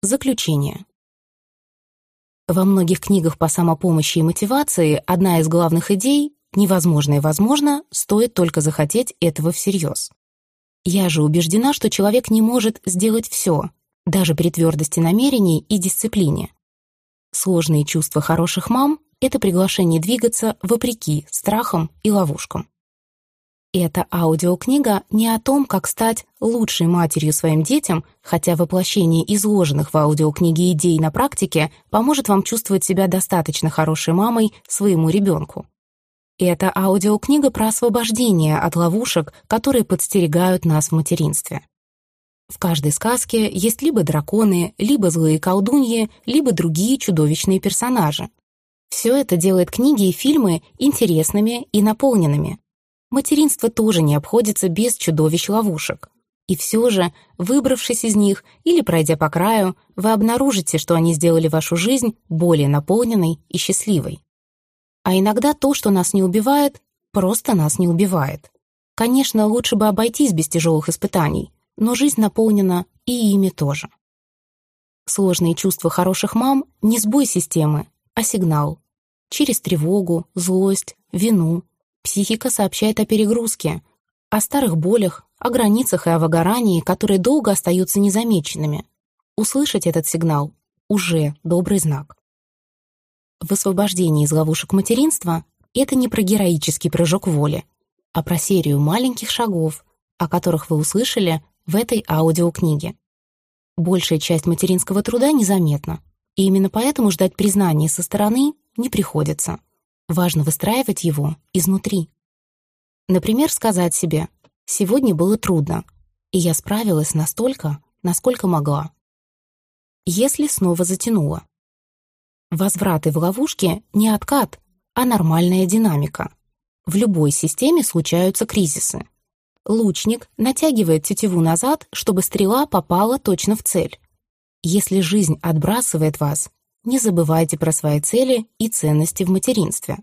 Заключение. Во многих книгах по самопомощи и мотивации одна из главных идей «невозможное возможно, стоит только захотеть этого всерьез». Я же убеждена, что человек не может сделать все, даже при твердости намерений и дисциплине. Сложные чувства хороших мам — это приглашение двигаться вопреки страхам и ловушкам. Эта аудиокнига не о том, как стать лучшей матерью своим детям, хотя воплощение изложенных в аудиокниге идей на практике поможет вам чувствовать себя достаточно хорошей мамой своему ребенку. Это аудиокнига про освобождение от ловушек, которые подстерегают нас в материнстве. В каждой сказке есть либо драконы, либо злые колдуньи, либо другие чудовищные персонажи. Все это делает книги и фильмы интересными и наполненными. Материнство тоже не обходится без чудовищ-ловушек. И все же, выбравшись из них или пройдя по краю, вы обнаружите, что они сделали вашу жизнь более наполненной и счастливой. А иногда то, что нас не убивает, просто нас не убивает. Конечно, лучше бы обойтись без тяжелых испытаний, но жизнь наполнена и ими тоже. Сложные чувства хороших мам — не сбой системы, а сигнал. Через тревогу, злость, вину психика сообщает о перегрузке, о старых болях, о границах и о выгорании, которые долго остаются незамеченными. Услышать этот сигнал — уже добрый знак. Высвобождение из ловушек материнства — это не про героический прыжок воли, а про серию маленьких шагов, о которых вы услышали в этой аудиокниге. Большая часть материнского труда незаметна, и именно поэтому ждать признания со стороны не приходится. Важно выстраивать его изнутри. Например, сказать себе: «Сегодня было трудно, и я справилась настолько, насколько могла». Если снова затянуло. Возвраты в ловушке не откат, а нормальная динамика. В любой системе случаются кризисы. Лучник натягивает тетиву назад, чтобы стрела попала точно в цель. Если жизнь отбрасывает вас, не забывайте про свои цели и ценности в материнстве.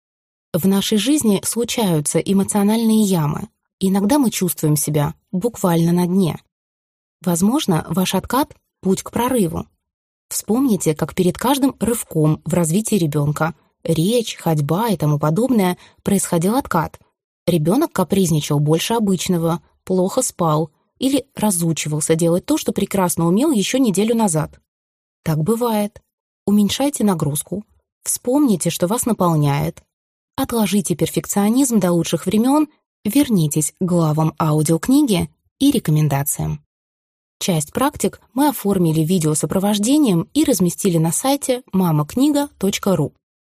В нашей жизни случаются эмоциональные ямы. Иногда мы чувствуем себя буквально на дне. Возможно, ваш откат — путь к прорыву. Вспомните, как перед каждым рывком в развитии ребенка — речь, ходьба и тому подобное — происходил откат. Ребенок капризничал больше обычного, плохо спал или разучивался делать то, что прекрасно умел еще неделю назад. Так бывает. Уменьшайте нагрузку, вспомните, что вас наполняет, отложите перфекционизм до лучших времен, вернитесь к главам аудиокниги и рекомендациям. Часть практик мы оформили видеосопровождением и разместили на сайте mamakniga.ru.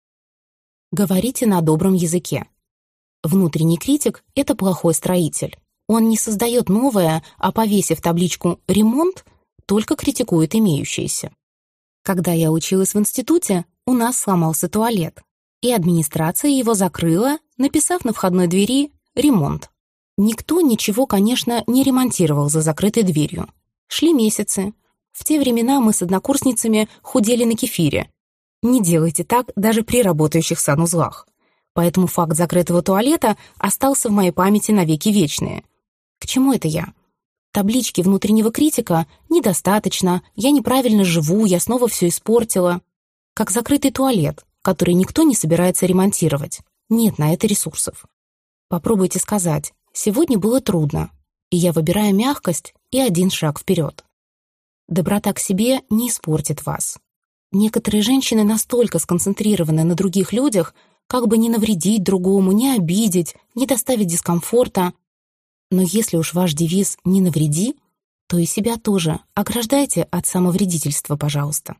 Говорите на добром языке. Внутренний критик — это плохой строитель. Он не создает новое, а, повесив табличку «ремонт», только критикует имеющееся. Когда я училась в институте, у нас сломался туалет, и администрация его закрыла, написав на входной двери «ремонт». Никто ничего, конечно, не ремонтировал за закрытой дверью. Шли месяцы. В те времена мы с однокурсницами худели на кефире. Не делайте так даже при работающих санузлах. Поэтому факт закрытого туалета остался в моей памяти навеки вечные. К чему это я? Таблички внутреннего критика недостаточно, я неправильно живу, я снова все испортила. Как закрытый туалет, который никто не собирается ремонтировать. Нет на это ресурсов. Попробуйте сказать: «Сегодня было трудно, и я выбираю мягкость и один шаг вперед». Доброта к себе не испортит вас. Некоторые женщины настолько сконцентрированы на других людях, как бы не навредить другому, не обидеть, не доставить дискомфорта. Но если уж ваш девиз «не навреди», то и себя тоже ограждайте от самовредительства, пожалуйста.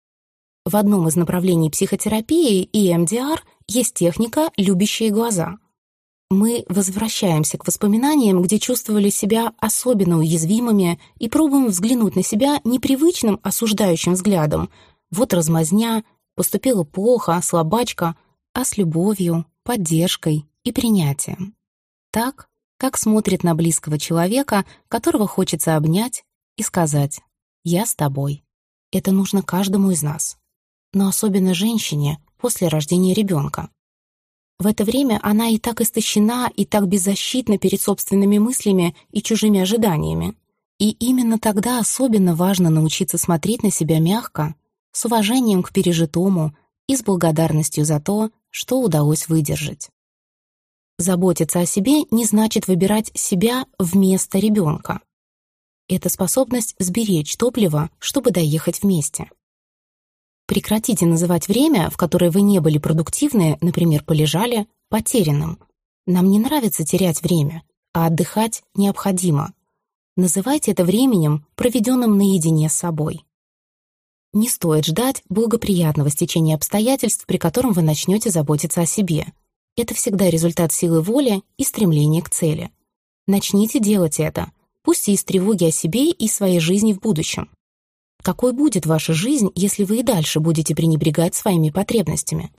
В одном из направлений психотерапии EMDR есть техника «любящие глаза». Мы возвращаемся к воспоминаниям, где чувствовали себя особенно уязвимыми, и пробуем взглянуть на себя непривычным осуждающим взглядом. Вот размазня, поступила плохо, слабачка, а с любовью, поддержкой и принятием. Так, как смотрит на близкого человека, которого хочется обнять и сказать: «Я с тобой». Это нужно каждому из нас, но особенно женщине после рождения ребенка. В это время она и так истощена, и так беззащитна перед собственными мыслями и чужими ожиданиями. И именно тогда особенно важно научиться смотреть на себя мягко, с уважением к пережитому и с благодарностью за то, что удалось выдержать. Заботиться о себе не значит выбирать себя вместо ребенка. Это способность сберечь топливо, чтобы доехать вместе. Прекратите называть время, в которое вы не были продуктивны, например, полежали, потерянным. Нам не нравится терять время, а отдыхать необходимо. Называйте это временем, проведенным наедине с собой. Не стоит ждать благоприятного стечения обстоятельств, при котором вы начнете заботиться о себе. Это всегда результат силы воли и стремления к цели. Начните делать это, пусть и из тревоги о себе и своей жизни в будущем. Какой будет ваша жизнь, если вы и дальше будете пренебрегать своими потребностями?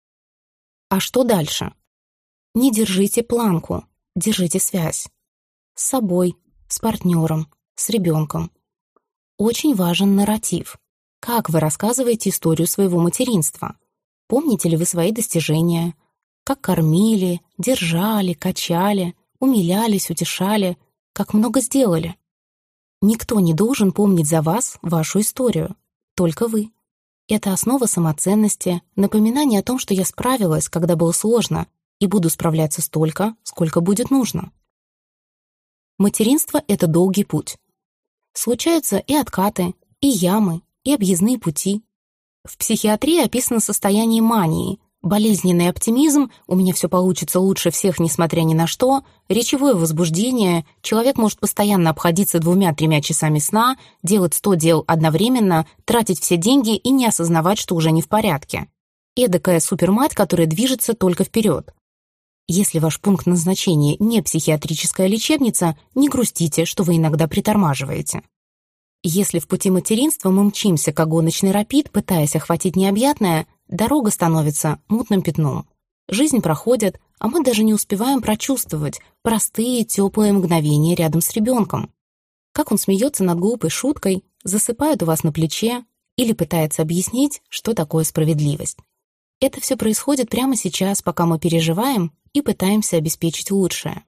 А что дальше? Не держите планку, держите связь. С собой, с партнером, с ребенком. Очень важен нарратив. Как вы рассказываете историю своего материнства? Помните ли вы свои достижения? Как кормили, держали, качали, умилялись, утешали? Как много сделали? Никто не должен помнить за вас вашу историю. Только вы. Это основа самоценности, напоминание о том, что я справилась, когда было сложно, и буду справляться столько, сколько будет нужно. Материнство — это долгий путь. Случаются и откаты, и ямы, и объездные пути. В психиатрии описано состояние мании, болезненный оптимизм, у меня все получится лучше всех, несмотря ни на что, речевое возбуждение, человек может постоянно обходиться 2-3 часами сна, делать 100 дел одновременно, тратить все деньги и не осознавать, что уже не в порядке. Эдакая супермать, которая движется только вперед. Если ваш пункт назначения не психиатрическая лечебница, не грустите, что вы иногда притормаживаете. Если в пути материнства мы мчимся, как гоночный рапид, пытаясь охватить необъятное, дорога становится мутным пятном. Жизнь проходит, а мы даже не успеваем прочувствовать простые, теплые мгновения рядом с ребенком. Как он смеется над глупой шуткой, засыпает у вас на плече или пытается объяснить, что такое справедливость. Это все происходит прямо сейчас, пока мы переживаем и пытаемся обеспечить лучшее.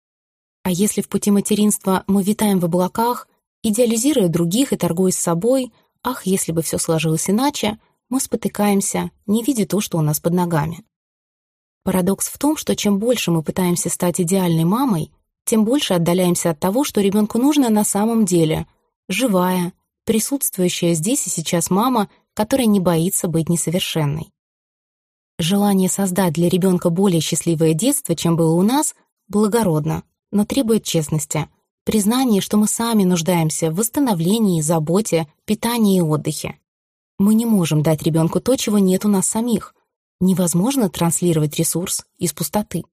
А если в пути материнства мы витаем в облаках, идеализируя других и торгуясь с собой, ах, если бы все сложилось иначе, мы спотыкаемся, не видя то, что у нас под ногами. Парадокс в том, что чем больше мы пытаемся стать идеальной мамой, тем больше отдаляемся от того, что ребенку нужно на самом деле. Живая, присутствующая здесь и сейчас мама, которая не боится быть несовершенной. Желание создать для ребенка более счастливое детство, чем было у нас, благородно, но требует честности, признания, что мы сами нуждаемся в восстановлении, заботе, питании и отдыхе. Мы не можем дать ребенку то, чего нет у нас самих. Невозможно транслировать ресурс из пустоты.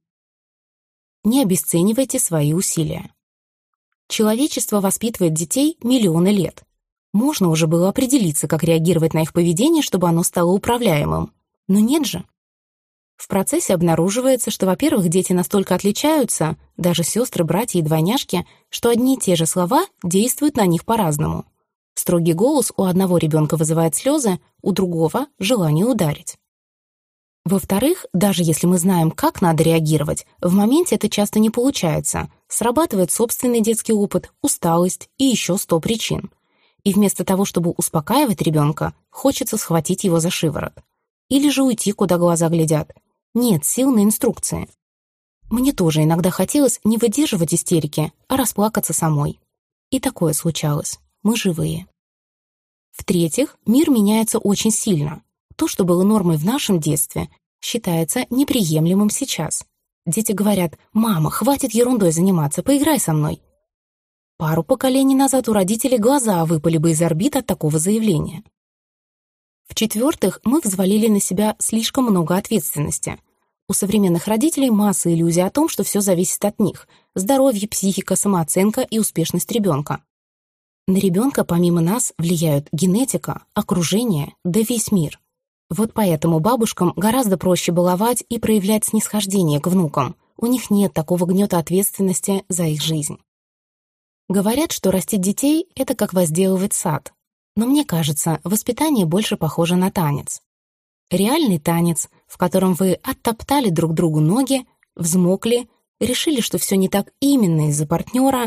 Не обесценивайте свои усилия. Человечество воспитывает детей миллионы лет. Можно уже было определиться, как реагировать на их поведение, чтобы оно стало управляемым. Но нет же. В процессе обнаруживается, что, во-первых, дети настолько отличаются, даже сестры, братья и двойняшки, что одни и те же слова действуют на них по-разному. Строгий голос у одного ребенка вызывает слезы, у другого — желание ударить. Во-вторых, даже если мы знаем, как надо реагировать, в моменте это часто не получается. Срабатывает собственный детский опыт, усталость и еще 100 причин. И вместо того, чтобы успокаивать ребенка, хочется схватить его за шиворот. Или же уйти, куда глаза глядят. Нет сил на инструкции. Мне тоже иногда хотелось не выдерживать истерики, а расплакаться самой. И такое случалось. Мы живые. В-третьих, мир меняется очень сильно. То, что было нормой в нашем детстве, считается неприемлемым сейчас. Дети говорят: «Мама, хватит ерундой заниматься, поиграй со мной». Пару поколений назад у родителей глаза выпали бы из орбит от такого заявления. В-четвертых, мы взвалили на себя слишком много ответственности. У современных родителей масса иллюзий о том, что все зависит от них: здоровье, психика, самооценка и успешность ребенка. На ребенка помимо нас влияют генетика, окружение, да весь мир. Вот поэтому бабушкам гораздо проще баловать и проявлять снисхождение к внукам. У них нет такого гнета ответственности за их жизнь. Говорят, что растить детей — это как возделывать сад. Но мне кажется, воспитание больше похоже на танец. Реальный танец, в котором вы оттоптали друг другу ноги, взмокли, решили, что все не так именно из-за партнера,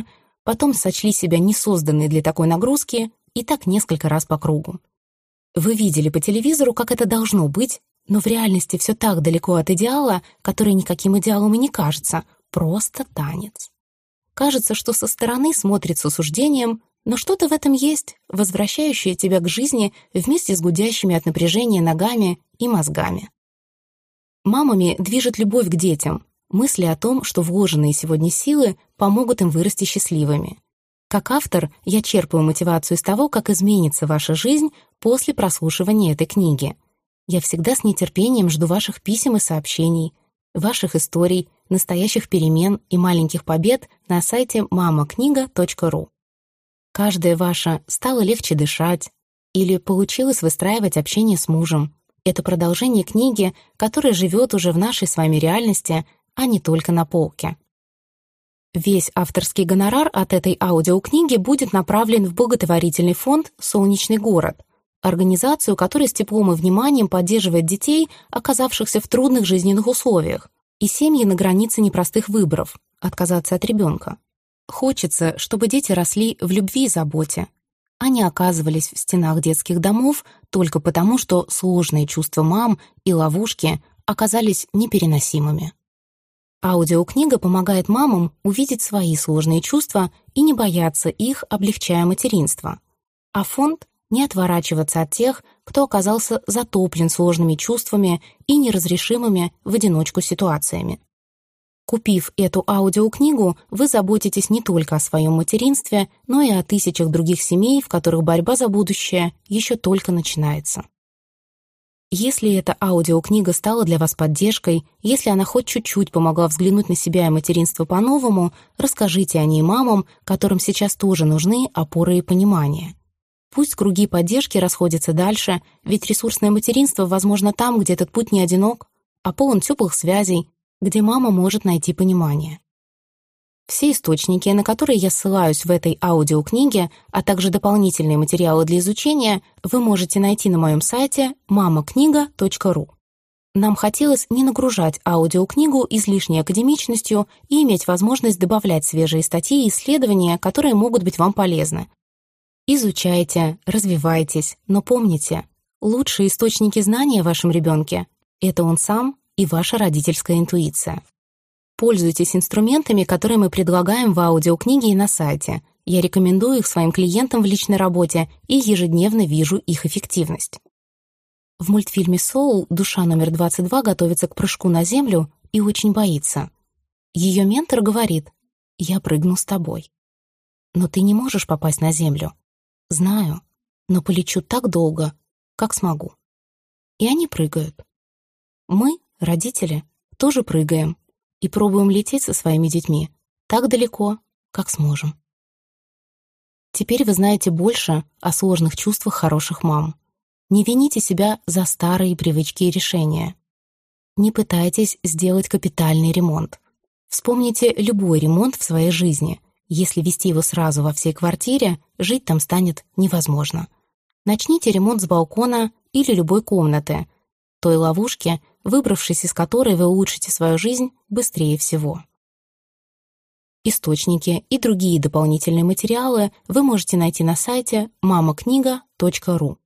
потом сочли себя несозданной для такой нагрузки и так несколько раз по кругу. Вы видели по телевизору, как это должно быть, но в реальности все так далеко от идеала, который никаким идеалом и не кажется, просто танец. Кажется, что со стороны смотрит с осуждением, но что-то в этом есть, возвращающее тебя к жизни вместе с гудящими от напряжения ногами и мозгами. Мамами движет любовь к детям, мысли о том, что вложенные сегодня силы помогут им вырасти счастливыми. Как автор, я черпаю мотивацию из того, как изменится ваша жизнь после прослушивания этой книги. Я всегда с нетерпением жду ваших писем и сообщений, ваших историй, настоящих перемен и маленьких побед на сайте mamakniga.ru. Каждая ваша «стало легче дышать» или «получилось выстраивать общение с мужем» — это продолжение книги, которая живет уже в нашей с вами реальности, а не только на полке. Весь авторский гонорар от этой аудиокниги будет направлен в благотворительный фонд «Солнечный город», организацию, которая с теплом и вниманием поддерживает детей, оказавшихся в трудных жизненных условиях, и семьи на границе непростых выборов — отказаться от ребенка. Хочется, чтобы дети росли в любви и заботе, а не оказывались в стенах детских домов только потому, что сложные чувства мам и ловушки оказались непереносимыми. Аудиокнига помогает мамам увидеть свои сложные чувства и не бояться их, облегчая материнство. А фонд — не отворачиваться от тех, кто оказался затоплен сложными чувствами и неразрешимыми в одиночку ситуациями. Купив эту аудиокнигу, вы заботитесь не только о своем материнстве, но и о тысячах других семей, в которых борьба за будущее еще только начинается. Если эта аудиокнига стала для вас поддержкой, если она хоть чуть-чуть помогла взглянуть на себя и материнство по-новому, расскажите о ней мамам, которым сейчас тоже нужны опоры и понимание. Пусть круги поддержки расходятся дальше, ведь ресурсное материнство возможно там, где этот путь не одинок, а полон теплых связей, где мама может найти понимание. Все источники, на которые я ссылаюсь в этой аудиокниге, а также дополнительные материалы для изучения, вы можете найти на моем сайте mamakniga.ru. Нам хотелось не нагружать аудиокнигу излишней академичностью и иметь возможность добавлять свежие статьи и исследования, которые могут быть вам полезны. Изучайте, развивайтесь, но помните, лучшие источники знания о вашем ребенке — это он сам и ваша родительская интуиция. Пользуйтесь инструментами, которые мы предлагаем в аудиокниге и на сайте. Я рекомендую их своим клиентам в личной работе и ежедневно вижу их эффективность. В мультфильме «Соул» душа номер 22 готовится к прыжку на землю и очень боится. Ее ментор говорит: «Я прыгну с тобой». «Но ты не можешь попасть на землю». «Знаю, но полечу так долго, как смогу». И они прыгают. Мы, родители, тоже прыгаем и пробуем лететь со своими детьми так далеко, как сможем. Теперь вы знаете больше о сложных чувствах хороших мам. Не вините себя за старые привычки и решения. Не пытайтесь сделать капитальный ремонт. Вспомните любой ремонт в своей жизни. Если вести его сразу во всей квартире, жить там станет невозможно. Начните ремонт с балкона или любой комнаты, той ловушки, выбравшись из которой вы улучшите свою жизнь быстрее всего. Источники и другие дополнительные материалы вы можете найти на сайте mamakniga.ru.